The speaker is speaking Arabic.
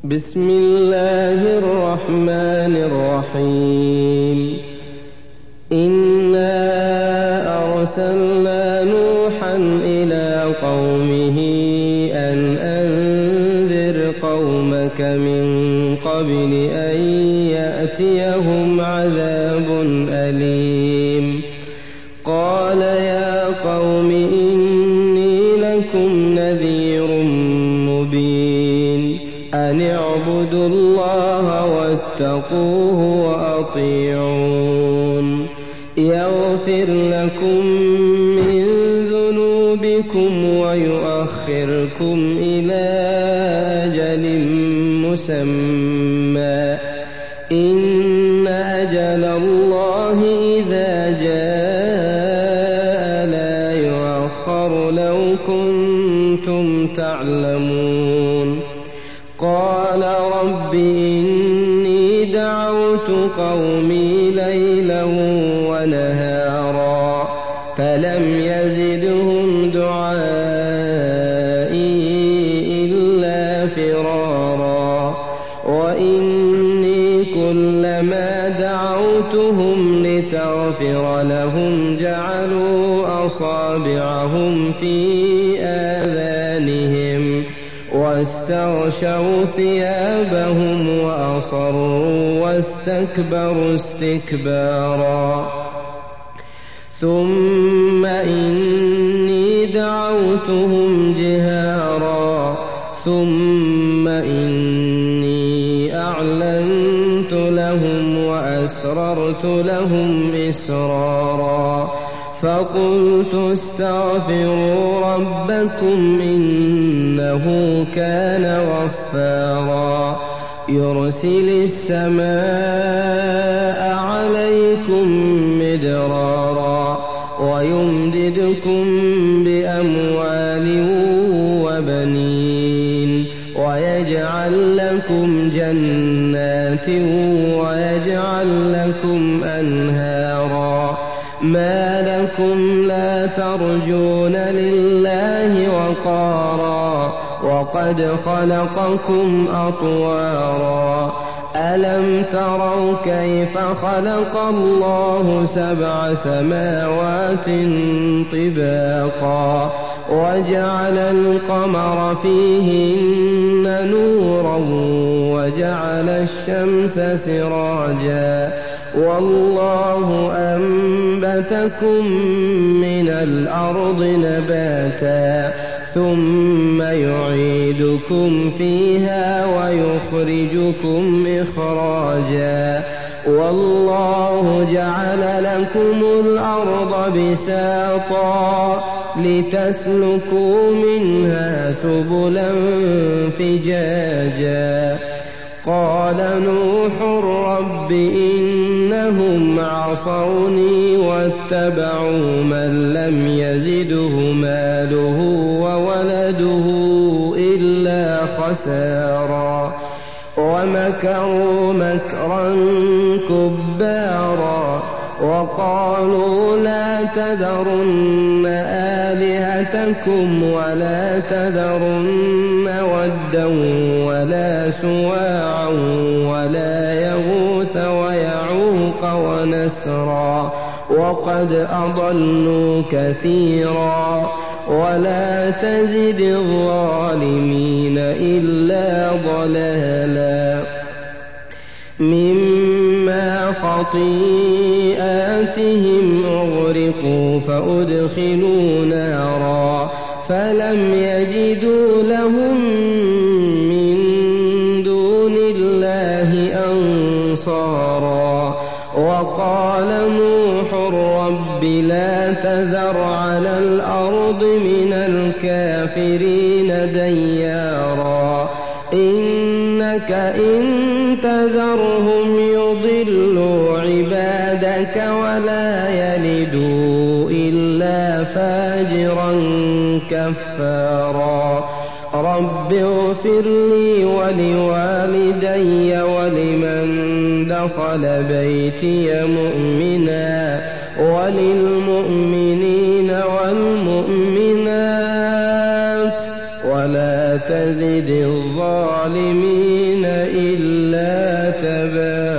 بسم الله الرحمن الرحيم. إنا أرسلنا نوحا إلى قومه أن أنذر قومك من قبل أن يأتيهم عذاب أليم. قال يا قوم إني لكم نذير مبين. أن اعبدوا الله واتقوه وأطيعون. يغفر لكم من ذنوبكم ويؤخركم إلى أجل مسمى. إن أجل الله إذا جاء لا يؤخر لو كنتم تعلمون. قال رب إني دعوت قومي ليلا ونهارا فلم يزدهم دعائي إلا فرارا. وإني كلما دعوتهم لتغفر لهم جعلوا أصابعهم في آذانهم واستغشوا ثيابهم وأصروا واستكبروا استكبارا. ثم إني دعوتهم جهارا ثم إني أعلنت لهم وأسررت لهم إسرارا. فقلت استغفروا ربكم إنه كان غفارا. يرسل السماء عليكم مدرارا ويمددكم بأموال وبنين ويجعل لكم جنات ويجعل لكم أنهارا. ما لكم لا ترجون لله وقارا وقد خلقكم أطوارا. ألم تروا كيف خلق الله 7 سماوات طباقا وجعل القمر فيهن نورا وجعل الشمس سراجا. والله أنبتكم من الأرض نباتا ثم يعيدكم فيها ويخرجكم إخراجا. والله جعل لكم الأرض بساطا لتسلكوا منها سبلا فجاجا. قال نوح رب إنهم عصوني واتبعوا من لم يزده ماله وولده إلا خسارا. ومكروا مكرا كبارا وقالوا لا تذرن آلهتكم ولا تذرن ودا ولا سواعا ولا يغوث ويعوق ونسرا وقد أضلوا كثيرا. ولا تزد الظالمين إلا ضلالا. مما خطيئاتهم أغرقوا فأدخلوا نارا فلم يجدوا لهم من دون الله أنصارا. وقال نوح رب لا تذر على الأرض من الكافرين ديارا إنك إن تذرهم يضلوا عبادك ولا يلدوا إلا فاجرا كفارا. رب اغفر لي ولوالدي ولمن دخل بيتي مؤمنا وللمؤمنين والمؤمنات ولا تزد الظالمين إلا تباراً